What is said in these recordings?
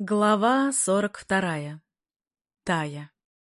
Глава 42. Тая.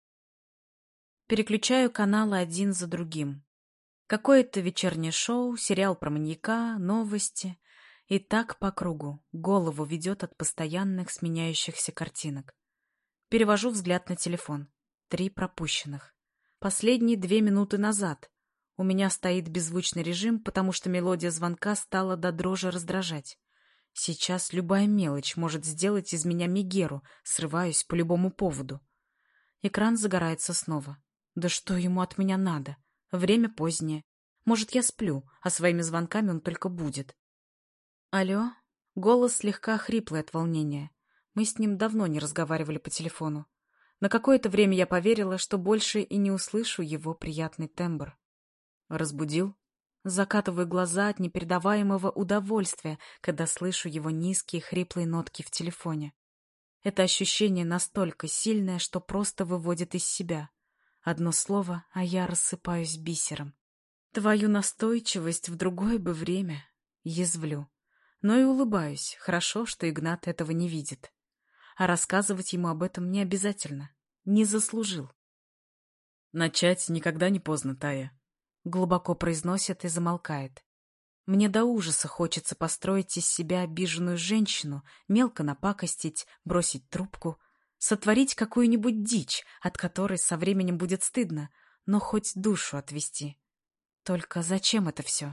Переключаю каналы один за другим. Какое-то вечернее шоу, сериал про маньяка, новости. И так по кругу. Голову ведет от постоянных сменяющихся картинок. Перевожу взгляд на телефон. 3 пропущенных. Последние 2 минуты назад. У меня стоит беззвучный режим, потому что мелодия звонка стала до дрожи раздражать. Сейчас любая мелочь может сделать из меня мегеру, срываюсь по любому поводу. Экран загорается снова. Да что ему от меня надо? Время позднее. Может, я сплю, а своими звонками он только будет. Алло? Голос слегка хриплый от волнения. Мы с ним давно не разговаривали по телефону. На какое-то время я поверила, что больше и не услышу его приятный тембр. Разбудил? Закатываю глаза от непередаваемого удовольствия, когда слышу его низкие хриплые нотки в телефоне. Это ощущение настолько сильное, что просто выводит из себя. Одно слово, а я рассыпаюсь бисером. Твою настойчивость в другое бы время. Язвлю. Но и улыбаюсь. Хорошо, что Игнат этого не видит. А рассказывать ему об этом не обязательно. Не заслужил. Начать никогда не поздно, Тая. Глубоко произносит и замолкает. Мне до ужаса хочется построить из себя обиженную женщину, мелко напакостить, бросить трубку, сотворить какую-нибудь дичь, от которой со временем будет стыдно, но хоть душу отвести. Только зачем это все?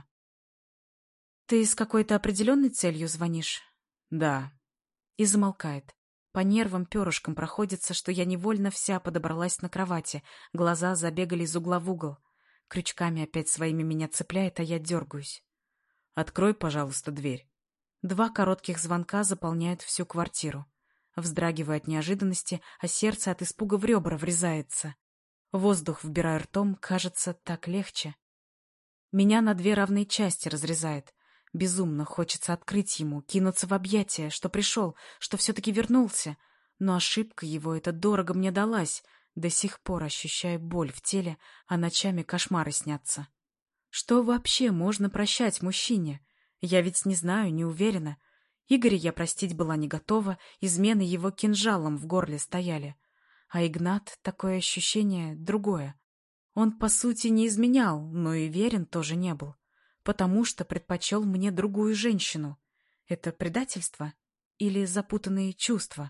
Ты с какой-то определенной целью звонишь? Да. И замолкает. По нервам перышком проходится, что я невольно вся подобралась на кровати, глаза забегали из угла в угол. Крючками опять своими меня цепляет, а я дергаюсь. Открой, пожалуйста, дверь. 2 коротких звонка заполняют всю квартиру. Вздрагиваю от неожиданности, а сердце от испуга в ребра врезается. Воздух вбираю ртом, кажется, так легче. Меня на 2 равные части разрезает. Безумно хочется открыть ему, кинуться в объятия, что пришел, что все-таки вернулся. Но ошибка его эта дорого мне далась. До сих пор ощущаю боль в теле, а ночами кошмары снятся. Что вообще можно прощать мужчине? Я ведь не знаю, не уверена. Игоря я простить была не готова, измены его кинжалом в горле стояли. А Игнат, такое ощущение, другое. Он, по сути, не изменял, но и верен тоже не был. Потому что предпочел мне другую женщину. Это предательство? Или запутанные чувства?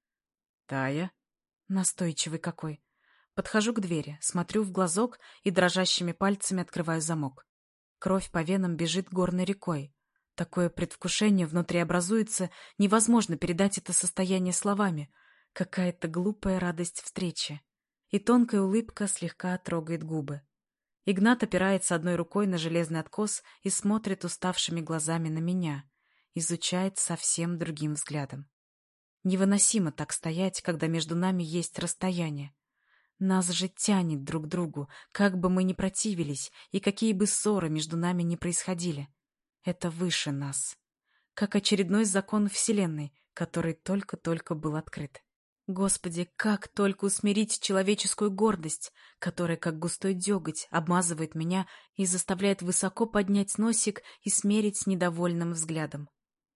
Тая? Настойчивый какой. Подхожу к двери, смотрю в глазок и дрожащими пальцами открываю замок. Кровь по венам бежит горной рекой. Такое предвкушение внутри образуется, невозможно передать это состояние словами. Какая-то глупая радость встречи. И тонкая улыбка слегка трогает губы. Игнат опирается одной рукой на железный откос и смотрит уставшими глазами на меня. Изучает совсем другим взглядом. Невыносимо так стоять, когда между нами есть расстояние. Нас же тянет друг к другу, как бы мы ни противились и какие бы ссоры между нами ни происходили. Это выше нас. Как очередной закон Вселенной, который только-только был открыт. Господи, как только усмирить человеческую гордость, которая, как густой деготь, обмазывает меня и заставляет высоко поднять носик и смерить с недовольным взглядом.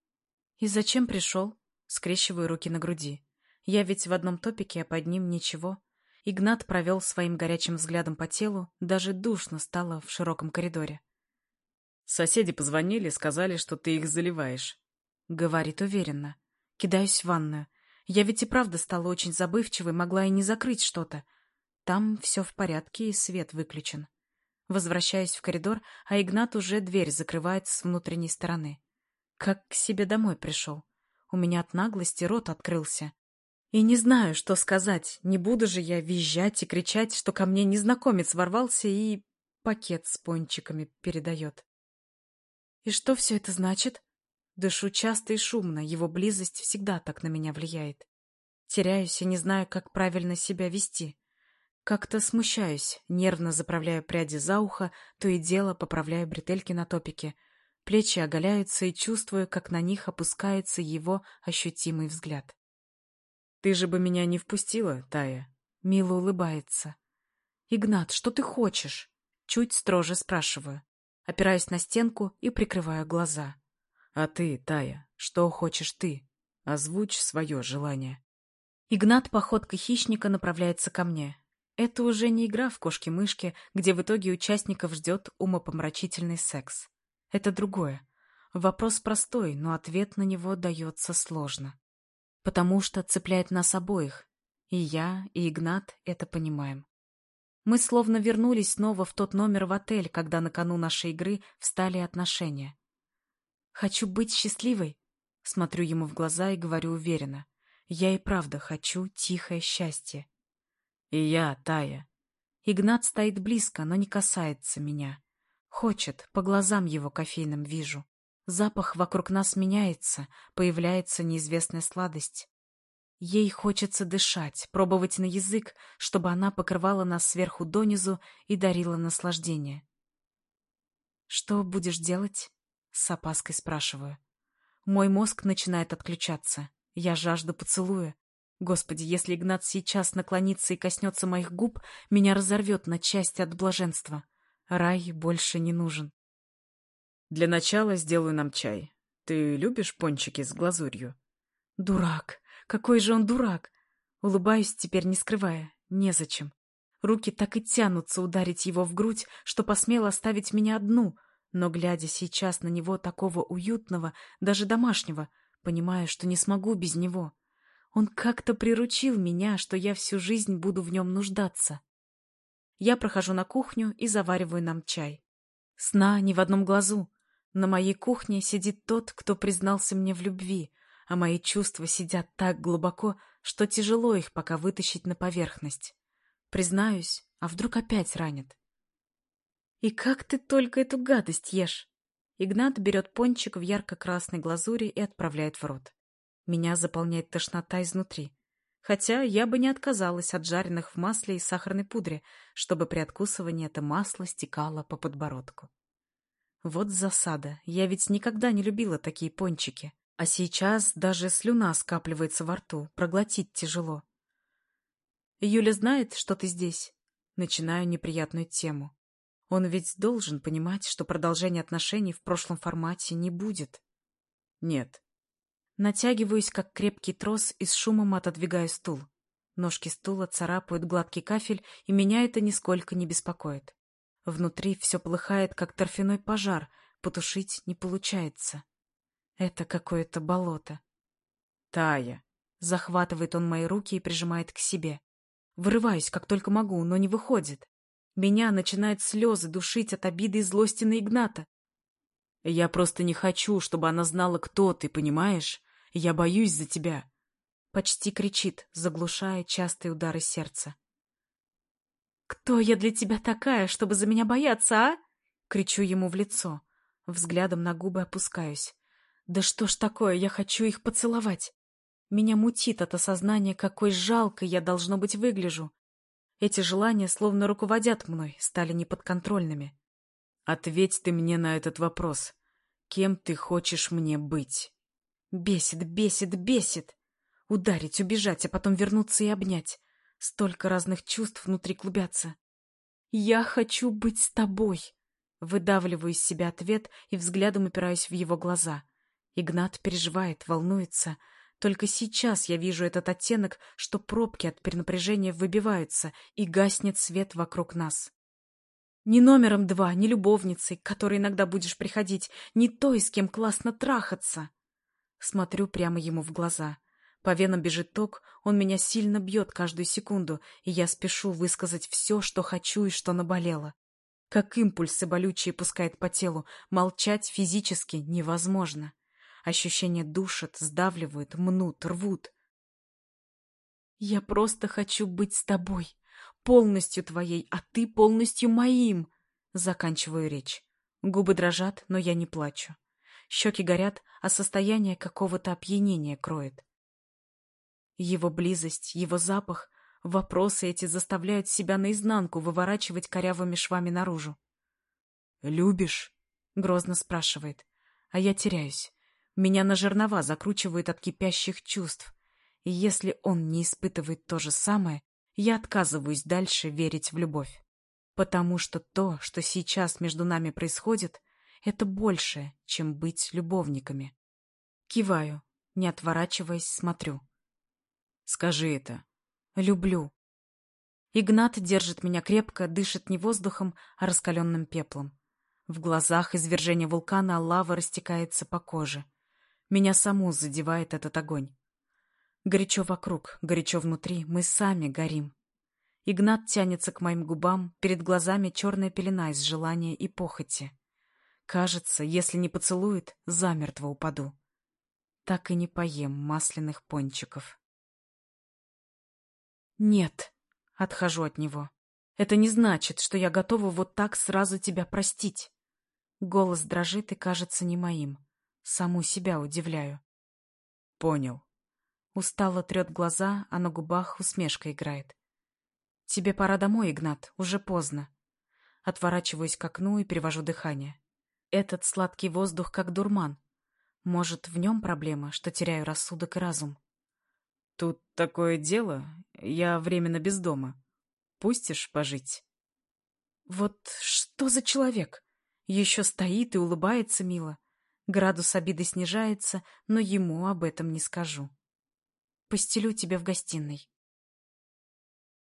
И зачем пришел? Скрещиваю руки на груди. Я ведь в одном топике, а под ним ничего. Игнат провел своим горячим взглядом по телу, даже душно стало в широком коридоре. Соседи позвонили, сказали, что ты их заливаешь. Говорит уверенно. Кидаюсь в ванную. Я ведь и правда стала очень забывчивой, могла и не закрыть что-то. Там все в порядке и свет выключен. Возвращаюсь в коридор, а Игнат уже дверь закрывает с внутренней стороны. Как к себе домой пришел. У меня от наглости рот открылся. И не знаю, что сказать. Не буду же я визжать и кричать, что ко мне незнакомец ворвался и пакет с пончиками передает. И что все это значит? Дышу часто и шумно, его близость всегда так на меня влияет. Теряюсь и не знаю, как правильно себя вести. Как-то смущаюсь, нервно заправляю пряди за ухо, то и дело поправляю бретельки на топике. Плечи оголяются и чувствую, как на них опускается его ощутимый взгляд. Ты же бы меня не впустила, Тая. Мило улыбается. «Игнат, что ты хочешь?» Чуть строже спрашиваю. Опираюсь на стенку и прикрываю глаза. А ты, Тая, что хочешь ты? Озвучь свое желание. Игнат походкой хищника направляется ко мне. Это уже не игра в кошки-мышки, где в итоге участников ждет умопомрачительный секс. Это другое. Вопрос простой, но ответ на него дается сложно. Потому что цепляет нас обоих. И я, и Игнат это понимаем. Мы словно вернулись снова в тот номер в отель, когда на кону нашей игры встали отношения. «Хочу быть счастливой», — смотрю ему в глаза и говорю уверенно. «Я и правда хочу тихое счастье». И я, Тая. Игнат стоит близко, но не касается меня. Хочет, по глазам его кофейным вижу. Запах вокруг нас меняется, появляется неизвестная сладость. Ей хочется дышать, пробовать на язык, чтобы она покрывала нас сверху донизу и дарила наслаждение. «Что будешь делать?» — с опаской спрашиваю. Мой мозг начинает отключаться. Я жажду поцелуя. Господи, если Игнат сейчас наклонится и коснется моих губ, меня разорвет на части от блаженства. Рай больше не нужен. Для начала сделаю нам чай. Ты любишь пончики с глазурью? Дурак! Какой же он дурак! Улыбаюсь теперь, не скрывая. Незачем. Руки так и тянутся ударить его в грудь, что посмел оставить меня одну, но, глядя сейчас на него такого уютного, даже домашнего, понимаю, что не смогу без него. Он как-то приручил меня, что я всю жизнь буду в нем нуждаться. Я прохожу на кухню и завариваю нам чай. Сна ни в одном глазу. На моей кухне сидит тот, кто признался мне в любви, а мои чувства сидят так глубоко, что тяжело их пока вытащить на поверхность. Признаюсь, а вдруг опять ранит? «И как ты только эту гадость ешь?» Игнат берет пончик в ярко-красной глазури и отправляет в рот. Меня заполняет тошнота изнутри. Хотя я бы не отказалась от жареных в масле и сахарной пудре, чтобы при откусывании это масло стекало по подбородку. Вот засада. Я ведь никогда не любила такие пончики. А сейчас даже слюна скапливается во рту, проглотить тяжело. «Юля знает, что ты здесь?» Начинаю неприятную тему. Он ведь должен понимать, что продолжения отношений в прошлом формате не будет. Нет. Натягиваюсь, как крепкий трос, и с шумом отодвигаю стул. Ножки стула царапают гладкий кафель, и меня это нисколько не беспокоит. Внутри все полыхает, как торфяной пожар, потушить не получается. Это какое-то болото. Тая. Захватывает он мои руки и прижимает к себе. Вырываюсь, как только могу, но не выходит. Меня начинают слезы душить от обиды и злости на Игната. Я просто не хочу, чтобы она знала, кто ты, понимаешь? Я боюсь за тебя. Почти кричит, заглушая частые удары сердца. «Кто я для тебя такая, чтобы за меня бояться, а?» Кричу ему в лицо. Взглядом на губы опускаюсь. «Да что ж такое, я хочу их поцеловать!» Меня мутит от осознания, какой жалкой я, должно быть, выгляжу. Эти желания словно руководят мной, стали неподконтрольными. Ответь ты мне на этот вопрос. Кем ты хочешь мне быть? Бесит, бесит, бесит. Ударить, убежать, а потом вернуться и обнять. Столько разных чувств внутри клубятся. «Я хочу быть с тобой!» Выдавливаю из себя ответ и взглядом упираюсь в его глаза. Игнат переживает, волнуется. Только сейчас я вижу этот оттенок, что пробки от перенапряжения выбиваются, и гаснет свет вокруг нас. Не номером 2, не любовницей, к которой иногда будешь приходить, не той, с кем классно трахаться. Смотрю прямо ему в глаза. По венам бежит ток, он меня сильно бьет каждую секунду, и я спешу высказать все, что хочу и что наболело. Как импульсы болючие пускает по телу, молчать физически невозможно. Ощущения душат, сдавливают, мнут, рвут. «Я просто хочу быть с тобой, полностью твоей, а ты полностью моим!» Заканчиваю речь. Губы дрожат, но я не плачу. Щеки горят, а состояние какого-то опьянения кроет. Его близость, его запах, вопросы эти заставляют себя наизнанку выворачивать корявыми швами наружу. «Любишь?» — грозно спрашивает. А я теряюсь. Меня на жернова закручивают от кипящих чувств. И если он не испытывает то же самое, я отказываюсь дальше верить в любовь. Потому что то, что сейчас между нами происходит, это больше, чем быть любовниками. Киваю. Не отворачиваясь, смотрю. Скажи это. Люблю. Игнат держит меня крепко, дышит не воздухом, а раскаленным пеплом. В глазах извержение вулкана, а лава растекается по коже. Меня саму задевает этот огонь. Горячо вокруг, горячо внутри, мы сами горим. Игнат тянется к моим губам, перед глазами черная пелена из желания и похоти. Кажется, если не поцелует, замертво упаду. Так и не поем масляных пончиков. Нет, отхожу от него. Это не значит, что я готова вот так сразу тебя простить. Голос дрожит и кажется не моим. Саму себя удивляю. Понял. Устало трет глаза, а на губах усмешка играет. Тебе пора домой, Игнат, уже поздно. Отворачиваюсь к окну и перевожу дыхание. Этот сладкий воздух как дурман. Может, в нем проблема, что теряю рассудок и разум? Тут такое дело. Я временно без дома. Пустишь пожить? Вот что за человек? Еще стоит и улыбается мило. Градус обиды снижается, но ему об этом не скажу. Постелю тебе в гостиной.